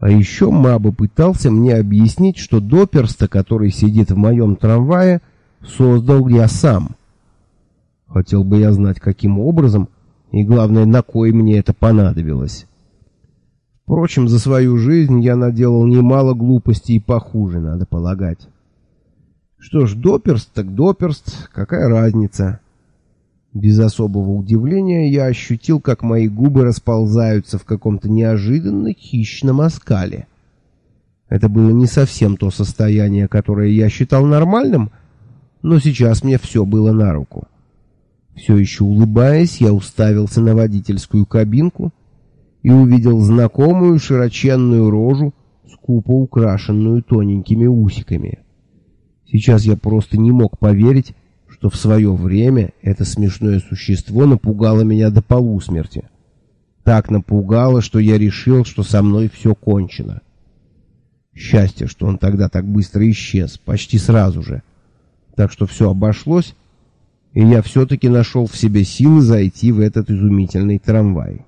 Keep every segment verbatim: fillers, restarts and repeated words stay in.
А еще Маба пытался мне объяснить, что Доперста, который сидит в моем трамвае, создал я сам. Хотел бы я знать, каким образом, и главное, на кой мне это понадобилось. Впрочем, за свою жизнь я наделал немало глупостей и похуже, надо полагать. Что ж, Доперст так Доперст, какая разница? Без особого удивления я ощутил, как мои губы расползаются в каком-то неожиданно хищном оскале. Это было не совсем то состояние, которое я считал нормальным, но сейчас мне все было на руку. Все еще улыбаясь, я уставился на водительскую кабинку и увидел знакомую широченную рожу, скупо украшенную тоненькими усиками. Сейчас я просто не мог поверить, что в свое время это смешное существо напугало меня до полусмерти. Так напугало, что я решил, что со мной все кончено. Счастье, что он тогда так быстро исчез, почти сразу же. Так что все обошлось, и я все-таки нашел в себе силы зайти в этот изумительный трамвай.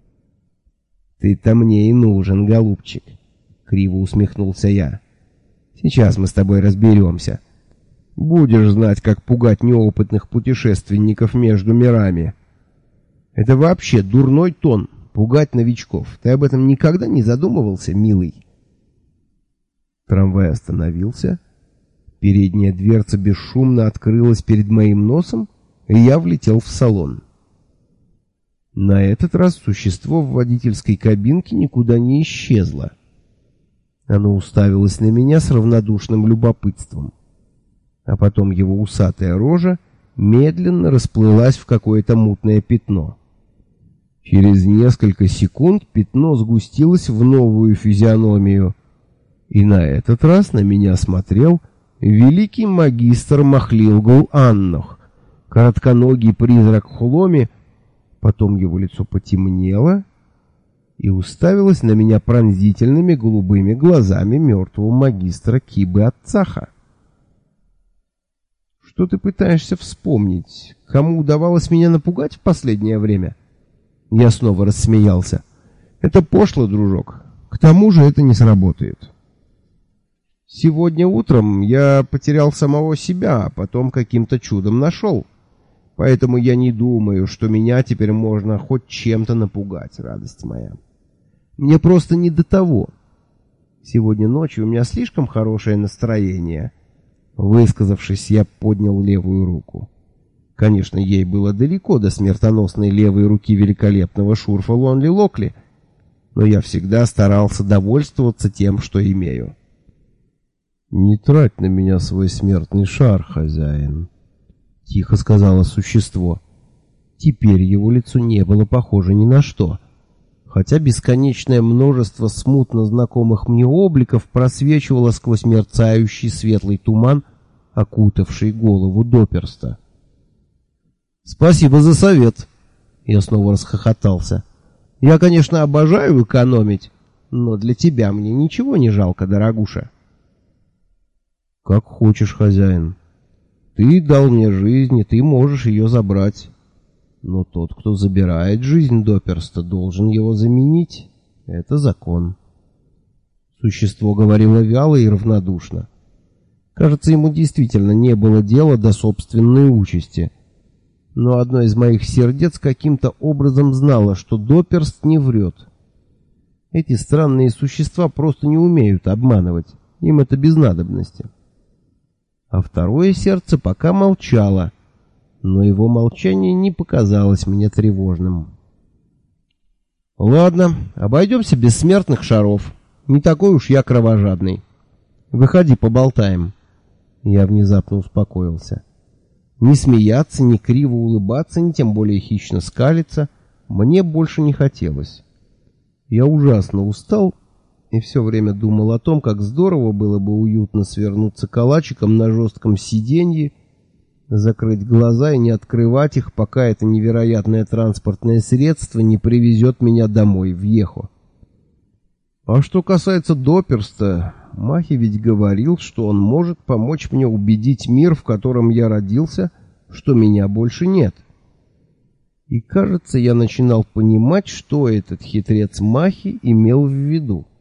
«Ты-то мне и нужен, голубчик», — криво усмехнулся я. «Сейчас мы с тобой разберемся. Будешь знать, как пугать неопытных путешественников между мирами. Это вообще дурной тон — пугать новичков. Ты об этом никогда не задумывался, милый?» Трамвай остановился. Передняя дверца бесшумно открылась перед моим носом, и я влетел в салон. На этот раз существо в водительской кабинке никуда не исчезло. Оно уставилось на меня с равнодушным любопытством. А потом его усатая рожа медленно расплылась в какое-то мутное пятно. Через несколько секунд пятно сгустилось в новую физиономию, и на этот раз на меня смотрел великий магистр Махлилгул Аннох, коротконогий призрак Хломи. Потом его лицо потемнело и уставилось на меня пронзительными голубыми глазами мертвого магистра Кибы Ацаха. «Что ты пытаешься вспомнить? Кому удавалось меня напугать в последнее время?» Я снова рассмеялся. «Это пошло, дружок. К тому же это не сработает. Сегодня утром я потерял самого себя, а потом каким-то чудом нашел. Поэтому я не думаю, что меня теперь можно хоть чем-то напугать, радость моя. Мне просто не до того. Сегодня ночью у меня слишком хорошее настроение». Высказавшись, я поднял левую руку. Конечно, ей было далеко до смертоносной левой руки великолепного шурфа Лонли Локли, но я всегда старался довольствоваться тем, что имею. «Не трать на меня свой смертный шар, хозяин», — тихо сказала существо. Теперь его лицо не было похоже ни на что, хотя бесконечное множество смутно знакомых мне обликов просвечивало сквозь мерцающий светлый туман, окутавший голову Доперста. «Спасибо за совет!» Я снова расхохотался. «Я, конечно, обожаю экономить, но для тебя мне ничего не жалко, дорогуша». «Как хочешь, хозяин. Ты дал мне жизнь, и ты можешь ее забрать. Но тот, кто забирает жизнь Доперста, должен его заменить. Это закон». Существо говорило вяло и равнодушно. Кажется, ему действительно не было дела до собственной участи. Но одно из моих сердец каким-то образом знало, что Доперст не врет. Эти странные существа просто не умеют обманывать. Им это без надобности. А второе сердце пока молчало, но его молчание не показалось мне тревожным. «Ладно, обойдемся без смертных шаров. Не такой уж я кровожадный. Выходи, поболтаем». Я внезапно успокоился. Ни смеяться, ни криво улыбаться, ни тем более хищно скалиться мне больше не хотелось. Я ужасно устал и все время думал о том, как здорово было бы уютно свернуться калачиком на жестком сиденье, закрыть глаза и не открывать их, пока это невероятное транспортное средство не привезет меня домой, в Ехо. А что касается Доперста, Махи ведь говорил, что он может помочь мне убедить мир, в котором я родился, что меня больше нет. И, кажется, я начинал понимать, что этот хитрец Махи имел в виду.